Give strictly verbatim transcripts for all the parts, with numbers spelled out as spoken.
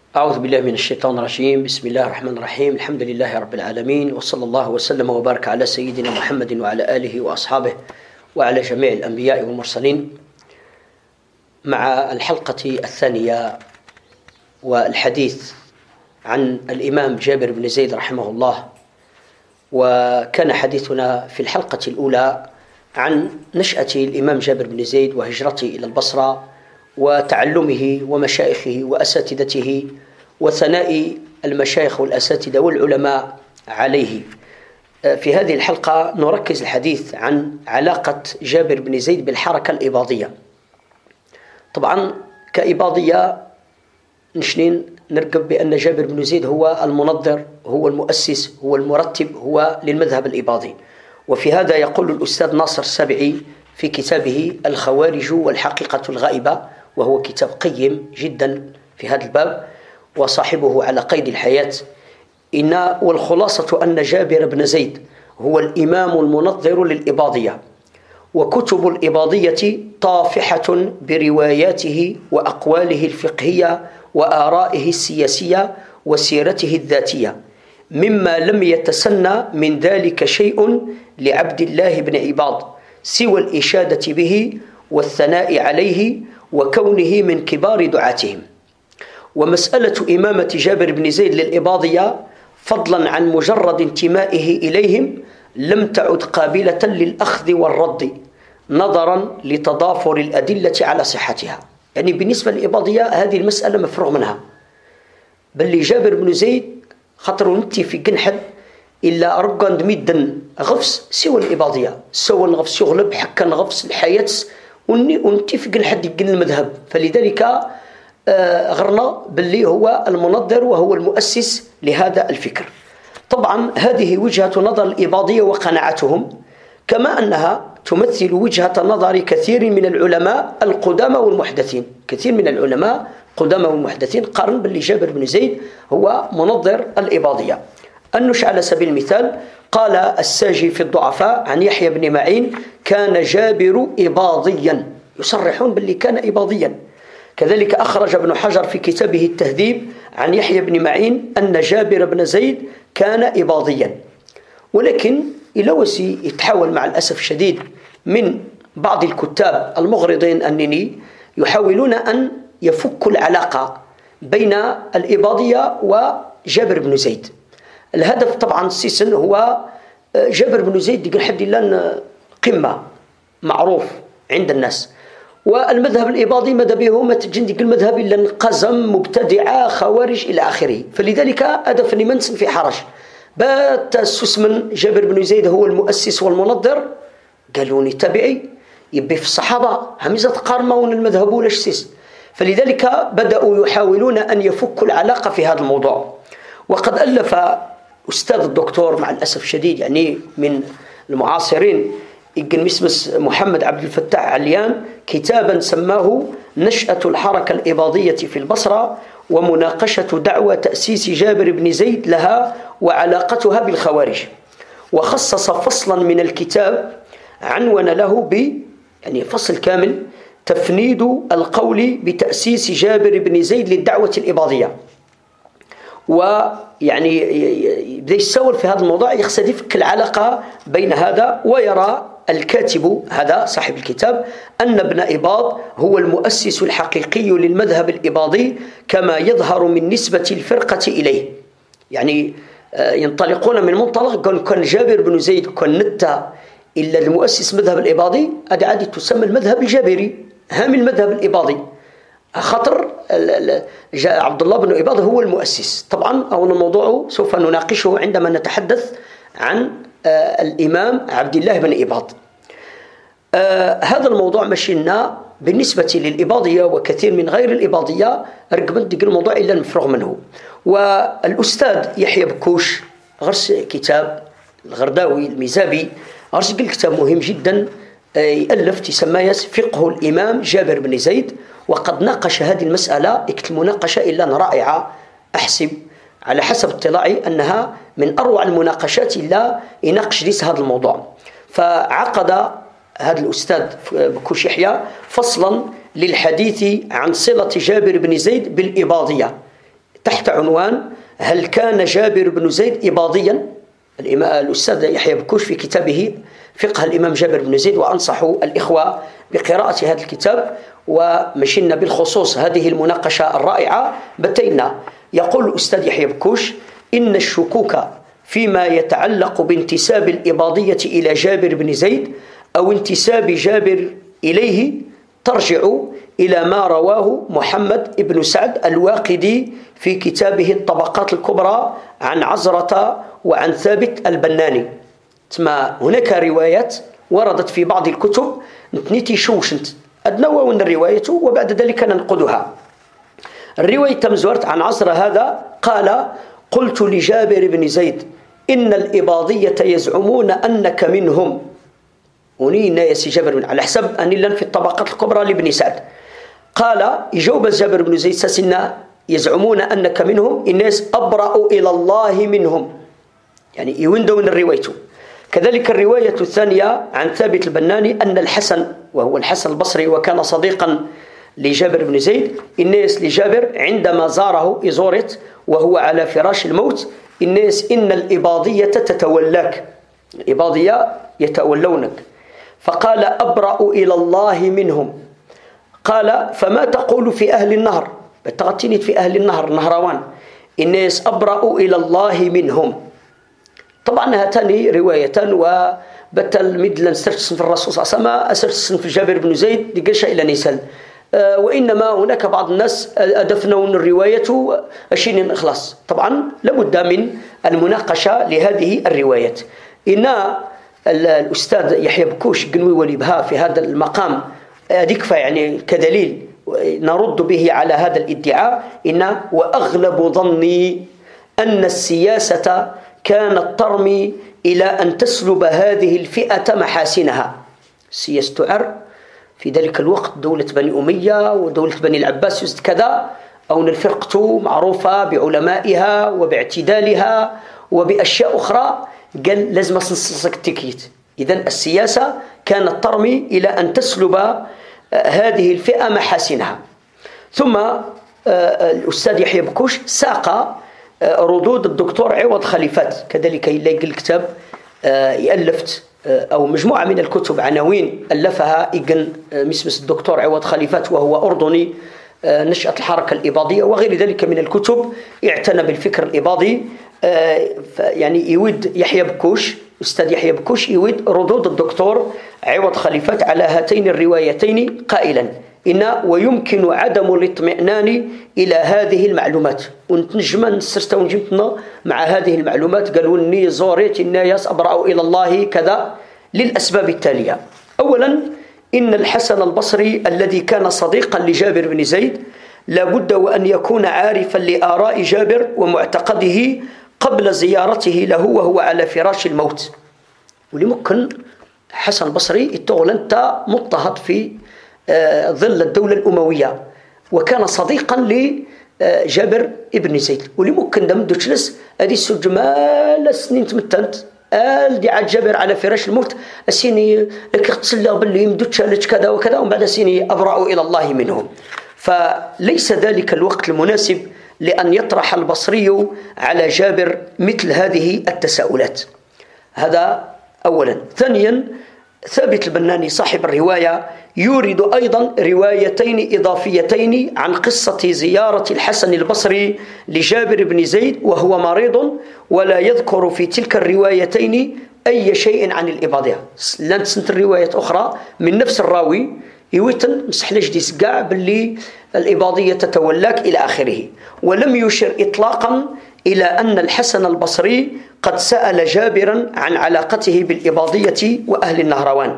أعوذ بالله من الشيطان الرجيم. بسم الله الرحمن الرحيم. الحمد لله رب العالمين، وصلى الله وسلم وبارك على سيدنا محمد وعلى آله وأصحابه وعلى جميع الأنبياء والمرسلين. مع الحلقة الثانية والحديث عن الإمام جابر بن زيد رحمه الله. وكان حديثنا في الحلقة الأولى عن نشأة الإمام جابر بن زيد وهجرته إلى البصرة وتعلمه ومشايخه وأساتذته وثناء المشايخ والأساتذة والعلماء عليه. في هذه الحلقة نركز الحديث عن علاقة جابر بن زيد بالحركة الإباضية. طبعا كإباضية نشنين نرقب بأن جابر بن زيد هو المنظر، هو المؤسس، هو المرتب، هو للمذهب الإباضي. وفي هذا يقول الأستاذ ناصر السابعي في كتابه الخوارج والحقيقة الغائبة، وهو كتاب قيم جدا في هذا الباب وصاحبه على قيد الحياة، إن والخلاصة أن جابر بن زيد هو الإمام المنظر للإباضية، وكتب الإباضية طافحة برواياته وأقواله الفقهية وآرائه السياسية وسيرته الذاتية، مما لم يتسنى من ذلك شيء لعبد الله بن عباض سوى الإشادة به والثناء عليه وكونه من كبار دعاتهم. ومسألة إمامة جابر بن زيد للإباضية فضلا عن مجرد انتمائه إليهم لم تعد قابلة للأخذ والرد نظرا لتضافر الأدلة على صحتها. يعني بالنسبة للإباضية هذه المسألة مفروغ منها، بل جابر بن زيد خطر نتي في جنحد إلا أرقان دميدن غفص سوى الإباضية، سوى الغفص يغلب حكا غفص الحياة ونتي في جنحد يجن المذهب. فلذلك غرنا باللي هو المنظر وهو المؤسس لهذا الفكر. طبعا هذه وجهة نظر الإباضية وقناعتهم، كما أنها تمثل وجهة نظر كثير من العلماء القدامى والمحدثين. كثير من العلماء القدامى والمحدثين قارن باللي جابر بن زيد هو منظر الإباضية. النش على سبيل المثال قال الساجي في الضعفاء عن يحيى بن معين: كان جابر إباضيا، يصرحون باللي كان إباضيا. كذلك أخرج ابن حجر في كتابه التهذيب عن يحيى بن معين أن جابر بن زيد كان إباضيا. ولكن إلى وسي يتحول مع الأسف الشديد من بعض الكتاب المغرضين أنني يحاولون أن يفكوا العلاقة بين الإباضية وجابر بن زيد. الهدف طبعا السيسن هو جابر بن زيد يقول حد الله قمة معروف عند الناس، والمذهب الإباضي ماذا به ما تجندق المذهب إلا انقزم مبتدعة خوارج إلى آخره. فلذلك أدفني منسن في حرج بات السسمن جابر بن زيد هو المؤسس والمنظر، قالوني تبعي يبي في الصحابة همزة قارمون المذهب ولا شسيس. فلذلك بدأوا يحاولون أن يفكوا العلاقة في هذا الموضوع. وقد ألف أستاذ الدكتور مع الأسف الشديد يعني من المعاصرين يقن مسمس محمد عبد الفتاح عليان كتابا سماه نشأة الحركة الإباضية في البصرة ومناقشة دعوى تأسيس جابر بن زيد لها وعلاقتها بالخوارج، وخصص فصلا من الكتاب عنون له ب يعني فصل كامل تفنيد القول بتأسيس جابر بن زيد للدعوة الإباضية. ويعني بدأ يسول في هذا الموضوع يقصد يفك العلاقة بين هذا، ويرى الكاتب هذا صاحب الكتاب أن ابن إباض هو المؤسس الحقيقي للمذهب الإباضي كما يظهر من نسبة الفرقة إليه. يعني ينطلقون من منطلق كان جابر بن زيد كان نتا إلا المؤسس مذهب الإباضي هذا عادي تسمى المذهب الجابري هام المذهب الإباضي. خطر عبد الله بن إباض هو المؤسس. طبعا أو الموضوع سوف نناقشه عندما نتحدث عن الإمام عبد الله بن إباض. هذا الموضوع مشينا بالنسبة للإباضية وكثير من غير الإباضية رقبت دق الموضوع إلا المفروغ منه. والأستاذ يحيى بكوش غرس كتاب الغرداوي الميزابي غرس كتاب مهم جدا يألف تسمى فقه الإمام جابر بن زيد، وقد ناقش هذه المسألة اكتب مناقشة إلا رائعة أحسب على حسب اطلاعي أنها من أروع المناقشات إلا يناقش ليس هذا الموضوع. فعقد هذا الأستاذ بكوش يحيى فصلا للحديث عن صلة جابر بن زيد بالإباضية تحت عنوان: هل كان جابر بن زيد إباضيا؟ الأستاذ يحيى بكوش في كتابه فقه الإمام جابر بن زيد، وأنصح الإخوة بقراءة هذا الكتاب. ومشينا بالخصوص هذه المناقشة الرائعة بتينا. يقول الأستاذ يحيى بكوش: إن الشكوك فيما يتعلق بانتساب الإباضية إلى جابر بن زيد أو انتساب جابر إليه ترجع إلى ما رواه محمد بن سعد الواقدي في كتابه الطبقات الكبرى عن عزرة وعن ثابت البناني. تما هناك روايات وردت في بعض الكتب نتنيتي شوشنت أدنوون الرواية وبعد ذلك ننقدها. الرواية تمزورت عن عزرة هذا قال: قلت لجابر بن زيد إن الإباضية يزعمون أنك منهم. ونينا يا سي جابر على حسب أن لن في الطبقات الكبرى لابن سعد. قال يجوب جابر بن زيد سسنا يزعمون أنك منهم، الناس أبرأوا إلى الله منهم، يعني يوندون الرواية. كذلك الرواية الثانية عن ثابت البناني أن الحسن، وهو الحسن البصري وكان صديقا لجابر بن زيد، الناس لجابر عندما زاره إزورت وهو على فراش الموت: الناس إن الإباضية تتولاك، الإباضية يتولونك. فقال: أبرأ إلى الله منهم. قال: فما تقول في أهل النهر؟ بتغتني في أهل النهر نهروان، الناس أبرأ إلى الله منهم. طبعا هاتان روايتان وبتل مدلا سرسن في الرسول صلى الله عليه وسلم أسرسن في جابر بن زيد لقشة إلى نسال. أه وإنما هناك بعض الناس أدفنون الرواية أشين إخلاص. طبعا لابد من المناقشة لهذه الروايات. إن الأستاذ يحيى بكوش قنوي وليبها في هذا المقام يكفى يعني كدليل نرد به على هذا الادعاء. إن وأغلب ظني أن السياسة كانت ترمي إلى أن تسلب هذه الفئة محاسنها. السياسة تعر في ذلك الوقت دولة بني أمية ودولة بني العباس كذا، أو الفرقة معروفة بعلمائها وباعتدالها وبأشياء أخرى، قال لازم نصنصك التكييت. إذن السياسة كانت ترمي إلى أن تسلب هذه الفئة محاسنها. ثم الأستاذ يحيى بكوش ساق ردود الدكتور عوض خليفات، كذلك يلاقي الكتاب يألفت أو مجموعة من الكتب عناوين ألفها إيجن مسمس الدكتور عوض خليفات وهو أردني، نشأة الحركة الإباضية وغير ذلك من الكتب اعتنى بالفكر الإباضي. يعني يود يحيى بكوش أستاذ يحيى بكوش يود ردود الدكتور عوض خليفات على هاتين الروايتين قائلا: إن ويمكن عدم الاطمئنان إلى هذه المعلومات. ونتنجم نسرت ونجمتنا مع هذه المعلومات. قالوا إني زوريت الناس أبرأوا إلى الله كذا للأسباب التالية. أولا، إن الحسن البصري الذي كان صديقا لجابر بن زيد لابد وأن يكون عارفا لآراء جابر ومعتقده قبل زيارته له وهو على فراش الموت. ولممكن حسن البصري التغلنت مضطهد في ظل الدولة الأموية وكان صديقا لجابر ابن زيد. ولممكن دم دوتشلس هذه السجمال سنين تمتنت قال دي عاد جابر على فراش الموت السيني لك اغتسل باللي يمدوتش كذا وكذا ومن بعد السيني أبرأوا إلى الله منهم. فليس ذلك الوقت المناسب لأن يطرح البصري على جابر مثل هذه التساؤلات. هذا أولا. ثانيا، ثابت البناني صاحب الرواية يورد أيضا روايتين إضافيتين عن قصة زيارة الحسن البصري لجابر بن زيد وهو مريض، ولا يذكر في تلك الروايتين أي شيء عن الإباضية. لن تسنت الرواية أخرى من نفس الراوي يوتن مسحلش دي سقاع باللي الإباضية تتولاك إلى آخره، ولم يشر إطلاقا إلى أن الحسن البصري قد سأل جابرا عن علاقته بالإباضية وأهل النهروان.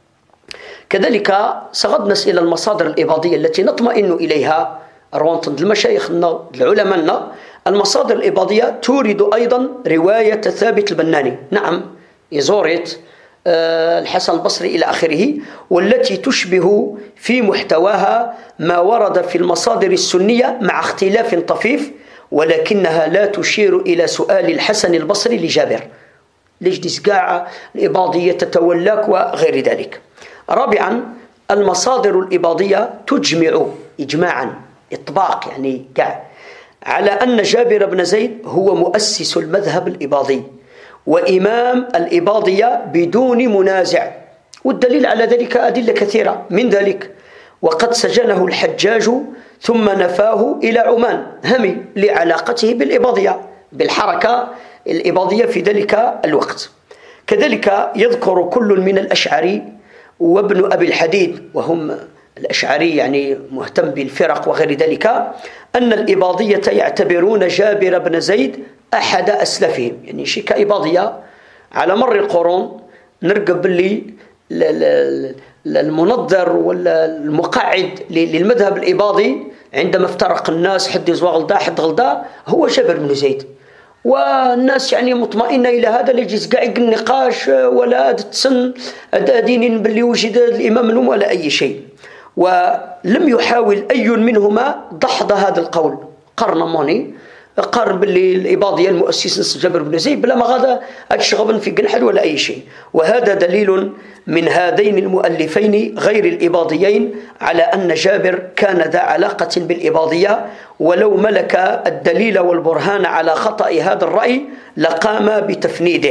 كذلك سغدنا إلى المصادر الإباضية التي نطمئن إليها روانتن المشايخنا العلماء. المصادر الإباضية تورد أيضا رواية ثابت البناني، نعم يزورت الحسن البصري إلى آخره، والتي تشبه في محتواها ما ورد في المصادر السنية مع اختلاف طفيف، ولكنها لا تشير إلى سؤال الحسن البصري لجابر ليش ديسقاع الإباضية تتولاك وغير ذلك. رابعا، المصادر الإباضية تجمع إجماعا إطباق يعني قاع على أن جابر بن زيد هو مؤسس المذهب الإباضي وإمام الإباضية بدون منازع، والدليل على ذلك أدلة كثيرة، من ذلك وقد سجنه الحجاج ثم نفاه إلى عمان همي لعلاقته بالإباضية بالحركة الإباضية في ذلك الوقت. كذلك يذكر كل من الأشعري وابن أبي الحديد، وهم الأشعري يعني مهتم بالفرق وغير ذلك، أن الإباضية يعتبرون جابر بن زيد أحد أسلافهم، يعني شيء كإباضية على مر القرون نرقب باللي المنظر والمقعد للمذهب الإباضي عندما افترق الناس حد يزوى غلدا حد غلدا هو جابر بن زيد، والناس يعني مطمئنة إلى هذا، لا يجيز قاعد النقاش ولا تسن دينين باللي وجد الإمام منهم ولا أي شيء. ولم يحاول أي منهما دحض هذا القول، قرن موني قرن باللي الإباضية المؤسس جابر بن زيد بلا ما غادا أتشغبن في جنحل ولا أي شيء. وهذا دليل من هذين المؤلفين غير الإباضيين على أن جابر كان ذا علاقة بالإباضية، ولو ملك الدليل والبرهان على خطأ هذا الرأي لقام بتفنيده.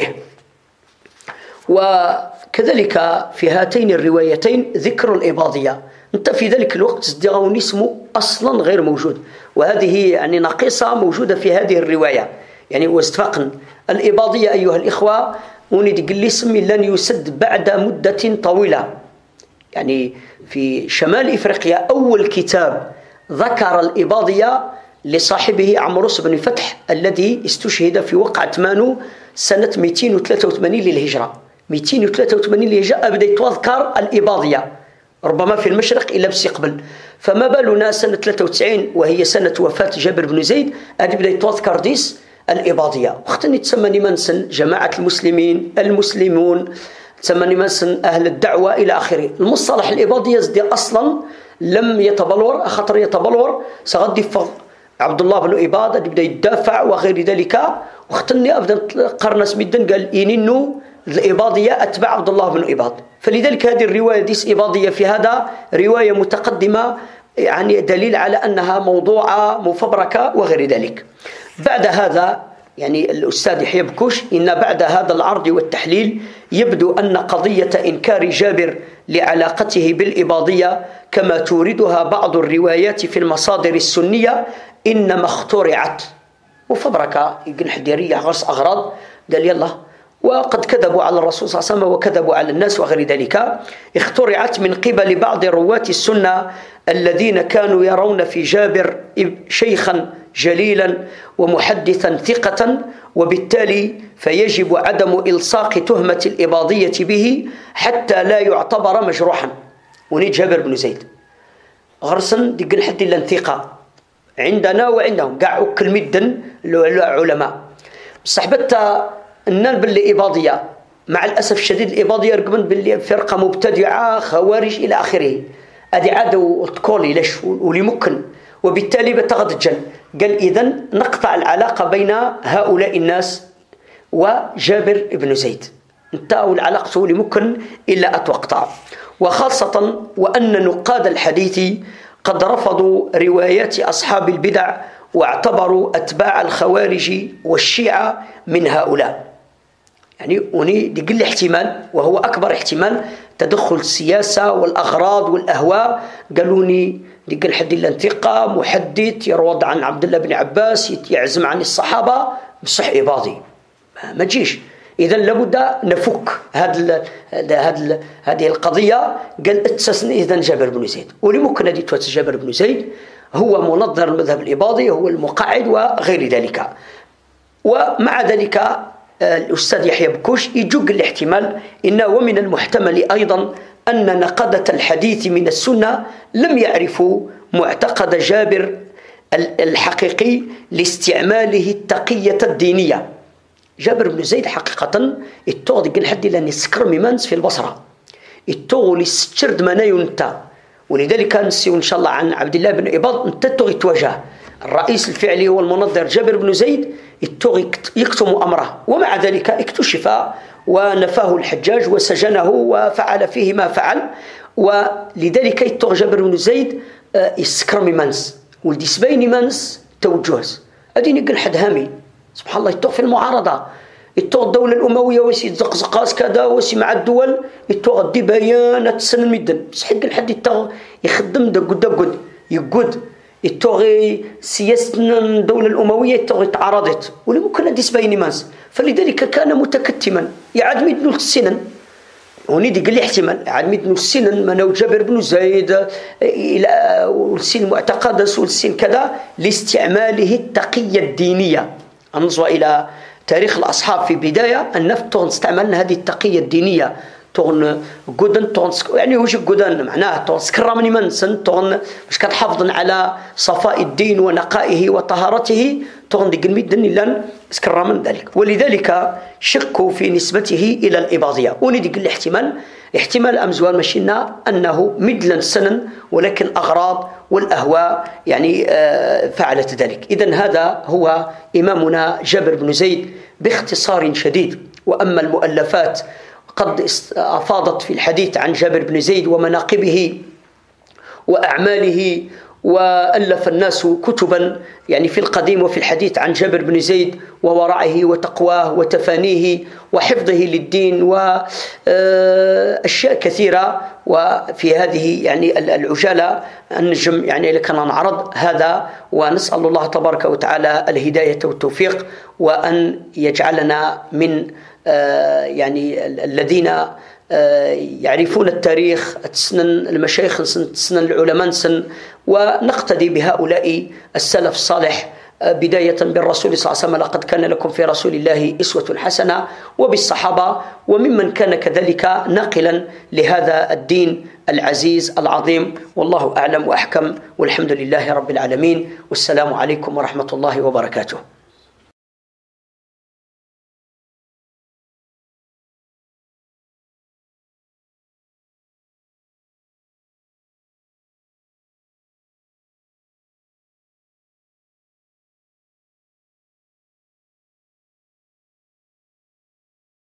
وكذلك في هاتين الروايتين ذكر الإباضية، أنت في ذلك الوقت صدقوني اسمه أصلا غير موجود، وهذه يعني ناقصة موجودة في هذه الرواية. يعني واستفقن الإباضية أيها الإخوة ونريد قل اسم لن يسد بعد مدة طويلة. يعني في شمال إفريقيا أول كتاب ذكر الإباضية لصاحبه عمروس بن فتح الذي استشهد في وقعة مانو سنة مئتين وثلاثة وثمانين للهجرة. مئتين وثلاثة وثمانين للهجرة أبدأ تذكر الإباضية، ربما في المشرق إلى بسيقبل، فما بالنا سنة ثلاثة وتسعين وهي سنة وفاة جابر بن زيد أبدأ تذكر ديس الإباضية. وقتني تسمى منسن جماعة المسلمين المسلمون، تسمى منسن أهل الدعوة إلى آخره. المصطلح الإباضية زدي أصلا لم يتبلور، خطر يتبلور سغدي عبد الله بن إباض يبدأ يدافع وغير ذلك. وقتني أبدأ قرن سميدن قال إنه الإباضية أتبع عبد الله بن إباض، فلذلك هذه الرواية ديس إباضية في هذا رواية متقدمة، يعني دليل على أنها موضوعة مفبركة وغير ذلك. بعد هذا يعني الأستاذ يحيى بكوش إن بعد هذا العرض والتحليل يبدو أن قضية إنكار جابر لعلاقته بالإباضية كما توردها بعض الروايات في المصادر السنية إنما اخترعت وفبركة يقول حديرية غرس أغراض، قال يلا وقد كذبوا على الرسول صلى الله عليه وسلم وكذبوا على الناس وغير ذلك. اخترعت من قبل بعض رواة السنة الذين كانوا يرون في جابر شيخا جليلا ومحدثا ثقة، وبالتالي فيجب عدم إلصاق تهمة الإباضية به حتى لا يعتبر مجروحا. وني جابر بن زيد غرسن دي حد إلا ثقة عندنا وعندهم قاعوا كل مدن العلماء صحبتها النال باللي إباضية. مع الأسف الشديد الإباضية رقمن باللي فرقة مبتدعة خوارج إلى آخره، أدي عادوا تقولي ليش ولي ممكن، وبالتالي بتغضجن قال إذن نقطع العلاقة بين هؤلاء الناس وجابر بن زيد، انتهوا العلاقة ولي ممكن إلا أتوقطع. وخاصة وأن نقاد الحديث قد رفضوا روايات أصحاب البدع واعتبروا أتباع الخوارج والشيعة من هؤلاء. يعني وني دي قل احتمال وهو أكبر احتمال تدخل السياسة والأغراض والأهواء. قالوني دي قل حد الانتقى محدث يروض عن عبد الله بن عباس يعزم عن الصحابة بصح إباضي ما تجيش. إذا لابد نفك هذا هذا هذه القضية. قال اتسسن إذا جابر بن زيد، ولممكن هذه توتس جابر بن زيد هو منظر المذهب الإباضي، هو المقاعد وغير ذلك. ومع ذلك الأستاذ يحيى بكوش يجوق الاحتمال إنه ومن المحتمل أيضا أن نقدة الحديث من السنة لم يعرفوا معتقد جابر الحقيقي لاستعماله التقية الدينية. جابر بن زيد حقيقة التوغ يقول حد لأن يسكر ميمانس في البصرة التوغ لستشرد منا ينتا، ولذلك نسيو إن شاء الله عن عبد الله بن إباض انت التوغ يتواجه الرئيس الفعلي هو المنظر جابر بن زيد التوغ يكتم أمره، ومع ذلك اكتشف ونفاه الحجاج وسجنه وفعل فيه ما فعل. ولذلك التوغ جابر بن زيد يسكر ميمانس ولدي سباين مانس توجهز أديني قل حد هامي سبحان الله يتوق في المعارضة، يتوق الدولة الأموية وسي تزقزقاس كذا وسي مع الدول يتوق الدي بيانة تسن المدن، بس حق الحد يتوق يخدم دق دق يقود يتوق سياسة الدولة الأموية يتوق تعارضت ولا ممكن أديس بيني ماس، فلذلك كان متكتما يعد مدن السنن ونيدي قال لي احتمال عاد مدن السنن منو جابر بن زيد إلى والسن معتقدس والسن كذا لاستعماله التقية الدينية. أنظر إلى تاريخ الأصحاب في بداية النفط استعملنا هذه التقية الدينية تون جودن تون يعني وش جودن معناه تون سكرمني من سن تون مش كتحافظ على صفاء الدين ونقائه وطهارته تون دي مدن لن سكر من ذلك، ولذلك شكوا في نسبته إلى الإباضية وندي الاحتمال احتمال أمزوان مشينا أنه مدلا سنن ولكن الأغراض والأهواء يعني فعلت ذلك. إذن هذا هو إمامنا جابر بن زيد باختصار شديد. وأما المؤلفات قد أفاضت في الحديث عن جابر بن زيد ومناقبه وأعماله، وألف الناس كتبا يعني في القديم وفي الحديث عن جابر بن زيد وورعه وتقواه وتفانيه وحفظه للدين وأشياء كثيرة. وفي هذه يعني العجالة النجم يعني لكن نعرض هذا ونسأل الله تبارك وتعالى الهداية والتوفيق وأن يجعلنا من يعني الذين يعرفون التاريخ تسنن المشايخ تسنن العلماء سن ونقتدي بهؤلاء السلف الصالح بداية بالرسول صلى الله عليه وسلم لقد كان لكم في رسول الله أسوة حسنة وبالصحابة وممن كان كذلك ناقلا لهذا الدين العزيز العظيم. والله أعلم وأحكم والحمد لله رب العالمين والسلام عليكم ورحمة الله وبركاته.